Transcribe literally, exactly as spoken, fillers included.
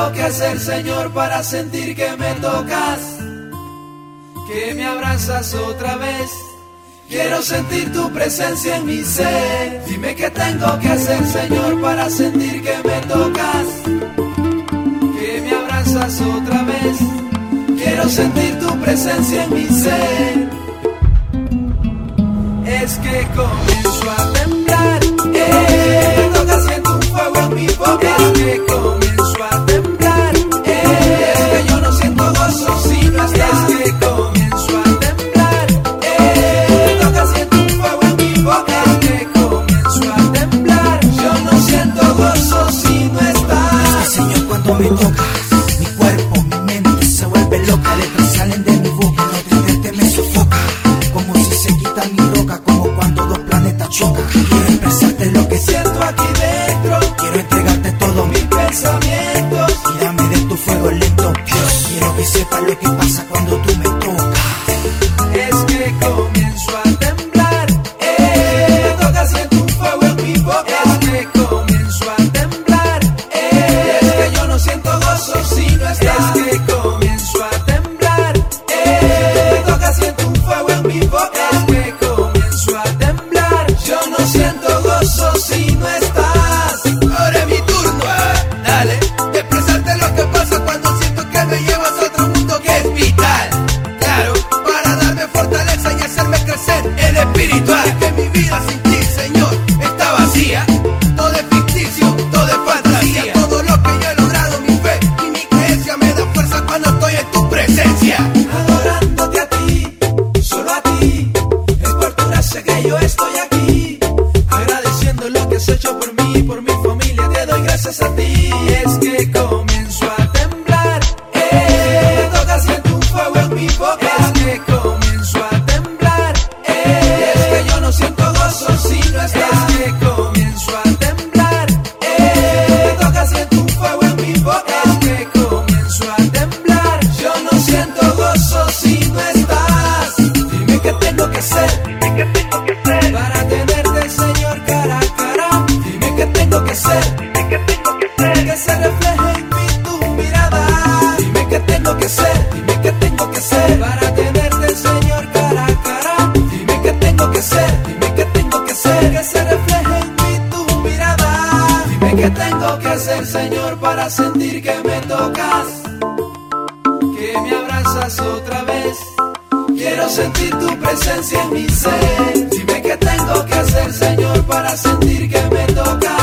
tengo que hacer, Señor, para sentir que me tocas, que me abrazas otra vez? Quiero sentir tu presencia en mi ser. Dime qué tengo que hacer, Señor, para sentir que me tocas, que me abrazas otra vez. Quiero sentir tu presencia en mi ser. Es que comienzo a temblar, eh, me toca, siento un fuego en mi boca. Es que comienzo a temblar, eh, es que yo no siento gozo si no estás. Es que comienzo a temblar, eh, me toca, siento un fuego en mi boca. Es que comienzo a temblar, yo no siento gozo si no estás. Es que, Señor, cuando me tocas, mi cuerpo, mi mente se vuelve loca. Letras salen de mi boca, no tenerte me sofoca, como si se quita mi roca, como cuando dos planetas chocan. Quiero expresarte lo que Siento aquí dentro, quiero entregarte todo mi mis pensamientos. y dame de tu fuego lento, Dios. Quiero que sepas lo que pasa cuando tú me tocas. Es que comienzo a temblar, eh, me toca, siento un fuego en mi boca. Es que comienzo a temblar, eh, es que yo no siento gozo si no estás. Es que comienzo a temblar, eh, me toca, siento un fuego en mi boca. Es que comienzo a temblar, yo no siento gozo si no estás. Ahora es mi turno, dale, de expresarte lo que pasa cuando siento que me llevas a otro mundo que es vital. Claro, para darme fortaleza y hacerme crecer en espiritual. Es que mi vida sin ti, Señor, está vacía. Todo es ficticio, todo es fantasía. Todo lo que yo he logrado, mi fe y mi creencia me da fuerza cuando estoy en tu presencia. Adorándote a ti, solo a ti, es por tu gracia que yo estoy aquí, agradeciendo lo que has hecho por mí, por mi familia, te doy gracias a ti. Es que comienzo a temblar, eh, me toca, siento un fuego en mi boca. Es que comienzo a temblar, eh, es que yo no siento gozo si no estás. Es que comienzo a temblar, eh, me toca, siento un fuego en mi boca. Es que comienzo a temblar, yo no siento gozo si no estás. Dime qué tengo que hacer, dime qué tengo que hacer para tenerte, Señor, cara a cara. Dime qué tengo que hacer, dime qué tengo que hacer que se refleje en mí tu mirada. Dime qué tengo que hacer, dime qué tengo que hacer para tenerte, Señor, cara a cara. Dime qué tengo que hacer, dime qué tengo que hacer que se refleje en mí tu mirada. Dime qué tengo que hacer, Señor, para sentir que me tocas, que me abrazas otra vez. Quiero sentir tu presencia en mi ser. Dime qué tengo que hacer, Señor, para sentir que me tocas,